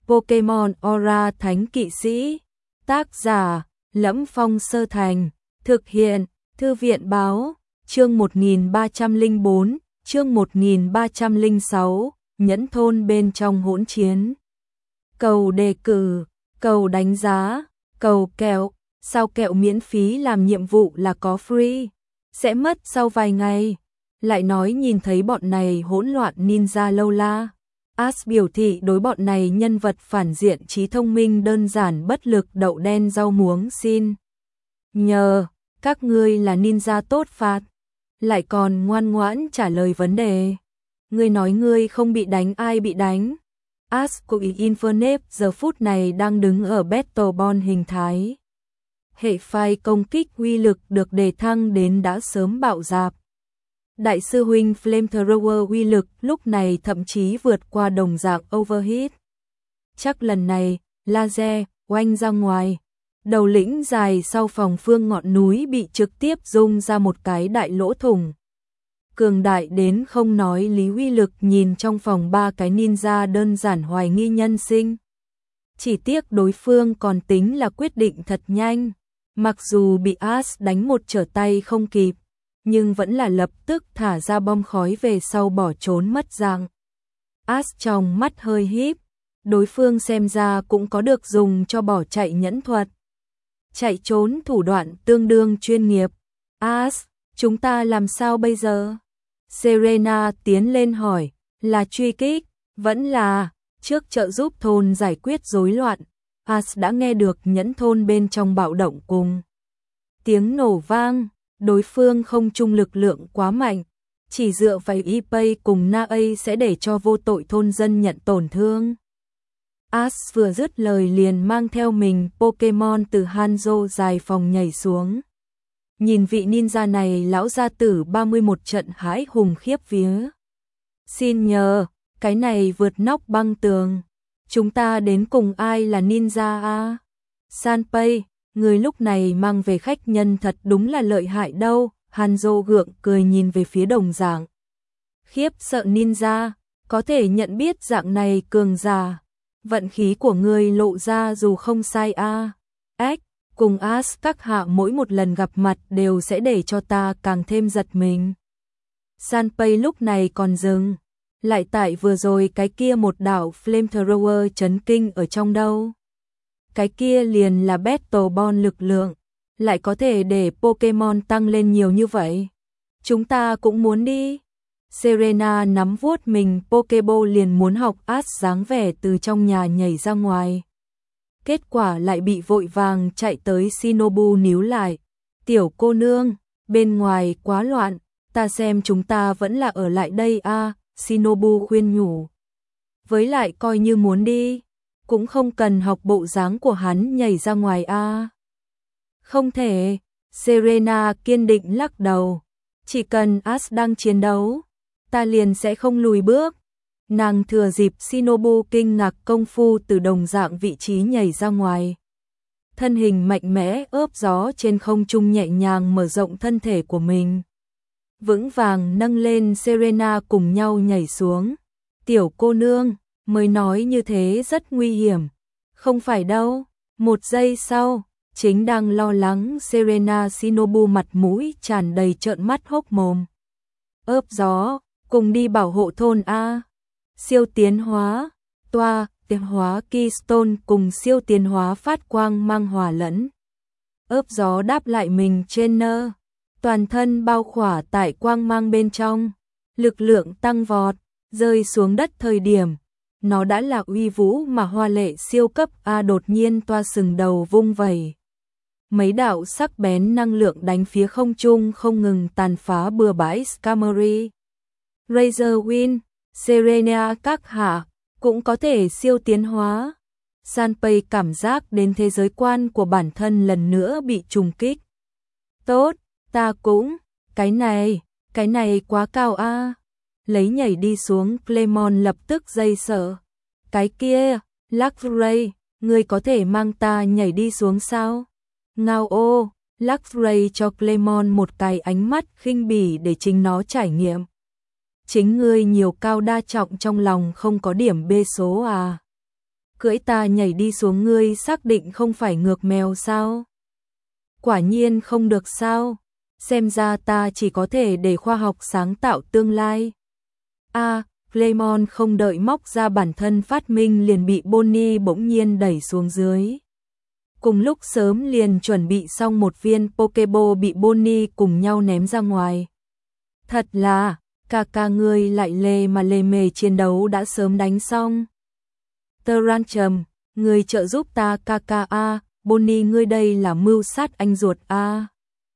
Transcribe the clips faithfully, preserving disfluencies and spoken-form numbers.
Pokemon Aura Thánh Kỵ Sĩ. Tác giả: Lẫm Phong Sơ Thành. Thực hiện: Thư viện Báo. Chương một nghìn ba trăm lẻ bốn, chương một nghìn ba trăm lẻ sáu, Nhẫn thôn bên trong hỗn chiến. Cầu đề cử, cầu đánh giá, cầu kẹo, sao kẹo miễn phí làm nhiệm vụ là có free, sẽ mất sau vài ngày. Lại nói nhìn thấy bọn này hỗn loạn ninja lâu la. Ash biểu thị đối bọn này nhân vật phản diện trí thông minh đơn giản bất lực đậu đen rau muống xin. Nhờ, các ngươi là ninja tốt phạt. Lại còn ngoan ngoãn trả lời vấn đề. Ngươi nói ngươi không bị đánh, ai bị đánh? Ash của Infernape giờ phút này đang đứng ở Battle Bond hình thái. Hệ phái công kích uy lực được đề thăng đến đã sớm bạo dạp. Đại sư huynh Flamethrower uy lực lúc này thậm chí vượt qua đồng dạng Overheat. Chắc lần này, laser oanh ra ngoài. Đầu lĩnh dài sau phòng phương ngọn núi bị trực tiếp rung ra một cái đại lỗ thủng. Cường đại đến không nói lý uy lực nhìn trong phòng ba cái ninja đơn giản hoài nghi nhân sinh. Chỉ tiếc đối phương còn tính là quyết định thật nhanh. Mặc dù bị Ash đánh một trở tay không kịp, nhưng vẫn là lập tức thả ra bom khói về sau bỏ trốn mất dạng. Ash trong mắt hơi híp, đối phương xem ra cũng có được dùng cho bỏ chạy nhẫn thuật. Chạy trốn thủ đoạn tương đương chuyên nghiệp. Ash, chúng ta làm sao bây giờ? Serena tiến lên hỏi, là truy kích, vẫn là trước trợ giúp thôn giải quyết rối loạn. Ash đã nghe được nhẫn thôn bên trong bạo động cùng tiếng nổ vang, đối phương không chung lực lượng quá mạnh, chỉ dựa vào Ipay cùng Na A sẽ để cho vô tội thôn dân nhận tổn thương. Ash vừa dứt lời liền mang theo mình Pokemon từ Hanzo dài phòng nhảy xuống. Nhìn vị ninja này lão gia tử ba mươi mốt trận hãi hùng khiếp vía. Xin nhờ, cái này vượt nóc băng tường. Chúng ta đến cùng ai là ninja a? Sanpei, người lúc này mang về khách nhân thật đúng là lợi hại đâu. Hanzo gượng cười nhìn về phía đồng dạng. Khiếp sợ ninja, có thể nhận biết dạng này cường giả. Vận khí của người lộ ra dù không sai a. Ếch, cùng Ash các hạ mỗi một lần gặp mặt đều sẽ để cho ta càng thêm giật mình. Sanpei lúc này còn dừng. Lại tại vừa rồi cái kia một đạo Flamethrower chấn kinh ở trong đâu. Cái kia liền là Battle Bond lực lượng, lại có thể để Pokemon tăng lên nhiều như vậy. Chúng ta cũng muốn đi. Serena nắm vuốt mình Pokeball liền muốn học Ash dáng vẻ từ trong nhà nhảy ra ngoài. Kết quả lại bị vội vàng chạy tới Shinobu níu lại. Tiểu cô nương, bên ngoài quá loạn, ta xem chúng ta vẫn là ở lại đây a. Shinobu khuyên nhủ. Với lại coi như muốn đi, cũng không cần học bộ dáng của hắn nhảy ra ngoài a. Không thể, Serena kiên định lắc đầu. Chỉ cần Ash đang chiến đấu, ta liền sẽ không lùi bước. Nàng thừa dịp Shinobu kinh ngạc công phu từ đồng dạng vị trí nhảy ra ngoài. Thân hình mạnh mẽ ướp gió trên không trung nhẹ nhàng mở rộng thân thể của mình. Vững vàng nâng lên Serena cùng nhau nhảy xuống. Tiểu cô nương, mới nói như thế rất nguy hiểm. Không phải đâu. Một giây sau, chính đang lo lắng Serena Shinobu mặt mũi tràn đầy trợn mắt hốc mồm. Ướp gió, cùng đi bảo hộ thôn A. Siêu tiến hóa, toa, tiến hóa Keystone cùng siêu tiến hóa phát quang mang hòa lẫn. Ướp gió đáp lại mình trên nơ. Toàn thân bao khỏa tại quang mang bên trong, lực lượng tăng vọt, rơi xuống đất thời điểm, nó đã là uy vũ mà hoa lệ siêu cấp A đột nhiên toa sừng đầu vung vẩy. Mấy đạo sắc bén năng lượng đánh phía không trung không ngừng tàn phá bừa bãi Skarmory. Razor Wind, Serena các hạ, cũng có thể siêu tiến hóa. Sanpei cảm giác đến thế giới quan của bản thân lần nữa bị trùng kích. Tốt. Ta cũng, cái này, cái này quá cao a. Lấy nhảy đi xuống Clemon lập tức dây sợ. Cái kia, Luxray, ngươi có thể mang ta nhảy đi xuống sao? Ngao ô, Luxray cho Clemon một cái ánh mắt khinh bỉ để chính nó trải nghiệm. Chính ngươi nhiều cao đa trọng trong lòng không có điểm B số à. cưỡi ta nhảy đi xuống, ngươi xác định không phải ngược mèo sao? Quả nhiên không được sao? Xem ra ta chỉ có thể để khoa học sáng tạo tương lai. A, à, Clemon không đợi móc ra bản thân phát minh liền bị Bonnie bỗng nhiên đẩy xuống dưới. Cùng lúc sớm liền chuẩn bị xong một viên Pokeball bị Bonnie cùng nhau ném ra ngoài. Thật là, ca ca ngươi lại lề mà lề mề, chiến đấu đã sớm đánh xong. Tyrantrum, ngươi trợ giúp ta ca ca a, Bonnie ngươi đây là mưu sát anh ruột a.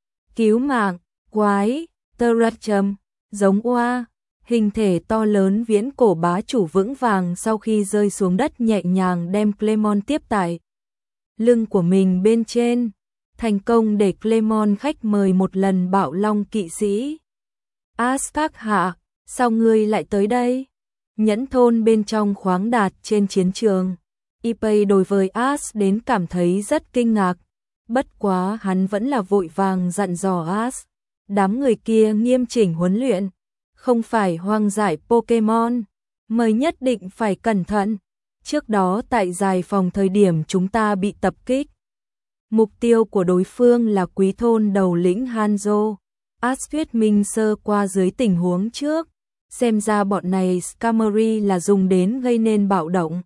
Cứu mạng, quái, Tyrantrum, giống oa, hình thể to lớn viễn cổ bá chủ vững vàng sau khi rơi xuống đất nhẹ nhàng đem Clemon tiếp tại lưng của mình bên trên, thành công để Clemon khách mời một lần bạo long kỵ sĩ. Ash các hạ, sao ngươi lại tới đây? Nhẫn thôn bên trong khoáng đạt trên chiến trường. Ippei đối với Ash đến cảm thấy rất kinh ngạc, bất quá hắn vẫn là vội vàng dặn dò Ash, đám người kia nghiêm chỉnh huấn luyện, không phải hoang dại Pokemon, mời nhất định phải cẩn thận. Trước đó tại dài phòng thời điểm chúng ta bị tập kích, mục tiêu của đối phương là quý thôn đầu lĩnh Hanzo. Ash thuyết minh sơ qua dưới tình huống trước, xem ra bọn này Skarmory là dùng đến gây nên bạo động,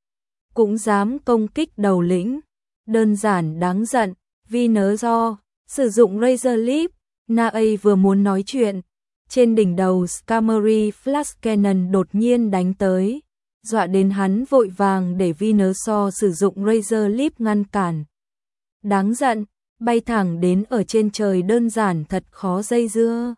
cũng dám công kích đầu lĩnh, đơn giản đáng giận. Vì nớ do sử dụng Razor Leaf, Nae vừa muốn nói chuyện, trên đỉnh đầu Skarmory Flash Cannon đột nhiên đánh tới, dọa đến hắn vội vàng để Venusaur sử dụng Razor Leaf ngăn cản. Đáng giận, bay thẳng đến ở trên trời, đơn giản thật khó dây dưa.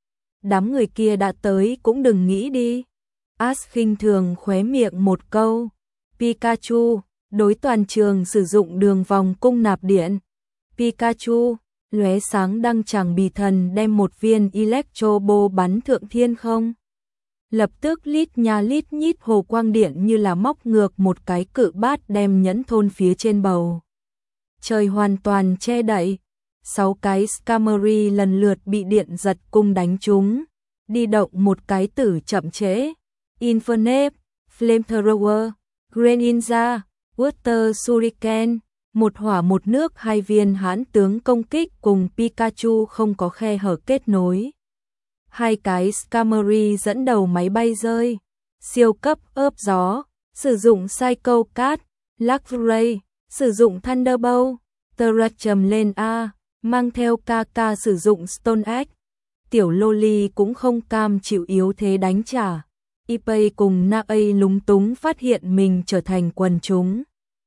Đám người kia đã tới cũng đừng nghĩ đi. Ash khinh thường khóe miệng một câu. Pikachu, đối toàn trường sử dụng đường vòng cung nạp điện. Pikachu, lóe sáng đăng chẳng bì thần đem một viên Electro Ball bắn thượng thiên không. Lập tức lít nha lít nhít hồ quang điện như là móc ngược một cái cự bát đem nhẫn thôn phía trên bầu trời hoàn toàn che đậy. Sáu cái Skarmory lần lượt bị điện giật cung đánh trúng, đi động một cái tử chậm trễ. Infernape, Flamethrower, Greninja, Water Shuriken, một hỏa một nước, hai viên hãn tướng công kích cùng Pikachu không có khe hở kết nối. Hai cái Skarmory dẫn đầu máy bay rơi, siêu cấp ớp gió, sử dụng Psycho Cat, Luxray, sử dụng Thunderbolt, Tyrantrum lên A, mang theo ca ca sử dụng Stone Axe. Tiểu Loli cũng không cam chịu yếu thế đánh trả. Ippei cùng Nae lúng túng phát hiện mình trở thành quần chúng.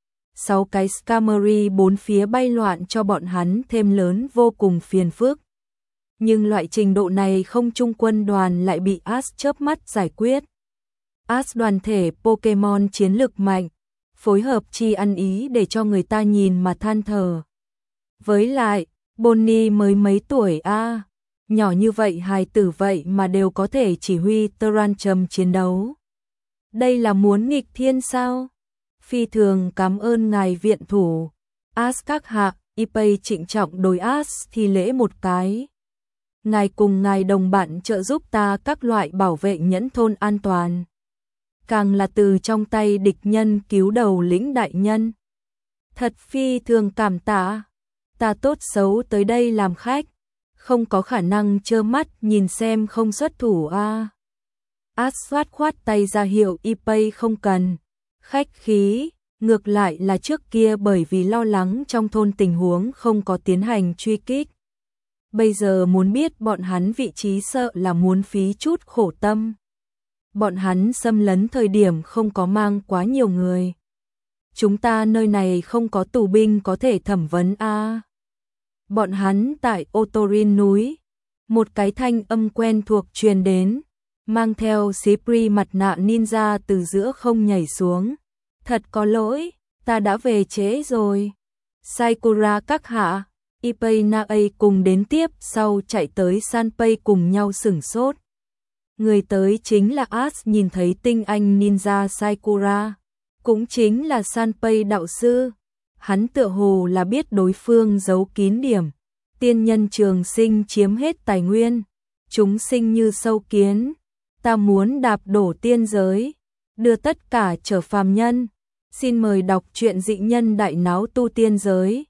Sáu cái Skarmory bốn phía bay loạn cho bọn hắn thêm lớn vô cùng phiền phức. Nhưng loại trình độ này không trung quân đoàn lại bị Ash chớp mắt giải quyết. Ash đoàn thể Pokemon chiến lực mạnh, phối hợp chi ăn ý để cho người ta nhìn mà than thở. Với lại, Bonnie mới mấy tuổi a, à, nhỏ như vậy hài tử vậy mà đều có thể chỉ huy Tyrantrum chiến đấu. Đây là muốn nghịch thiên sao? Phi thường cảm ơn ngài viện thủ. Ash các hạ, Ippei trịnh trọng đối Ash thi lễ một cái. Ngài cùng ngài đồng bạn trợ giúp ta các loại bảo vệ nhẫn thôn an toàn. Càng là từ trong tay địch nhân cứu đầu lĩnh đại nhân. Thật phi thường cảm tạ. Ta tốt xấu tới đây làm khách, không có khả năng trơ mắt nhìn xem không xuất thủ a. À. Ash xoát khoát tay ra hiệu Ippei không cần khách khí, ngược lại là trước kia bởi vì lo lắng trong thôn tình huống không có tiến hành truy kích. Bây giờ muốn biết bọn hắn vị trí sợ là muốn phí chút khổ tâm. Bọn hắn xâm lấn thời điểm không có mang quá nhiều người. Chúng ta nơi này không có tù binh có thể thẩm vấn a. À. Bọn hắn tại Otorin núi, một cái thanh âm quen thuộc truyền đến, mang theo Sipri mặt nạ ninja từ giữa không nhảy xuống. Thật có lỗi, ta đã về trễ rồi. Sakura các hạ, Ippei Nae cùng đến tiếp sau chạy tới Sanpei cùng nhau sửng sốt. Người tới chính là Ash, nhìn thấy tinh anh ninja Sakura, cũng chính là Sanpei đạo sư. Hắn tựa hồ là biết đối phương giấu kín điểm. Tiên nhân trường sinh chiếm hết tài nguyên, chúng sinh như sâu kiến. Ta muốn đạp đổ tiên giới, đưa tất cả trở phàm nhân. Xin mời đọc truyện Dị nhân đại náo tu tiên giới.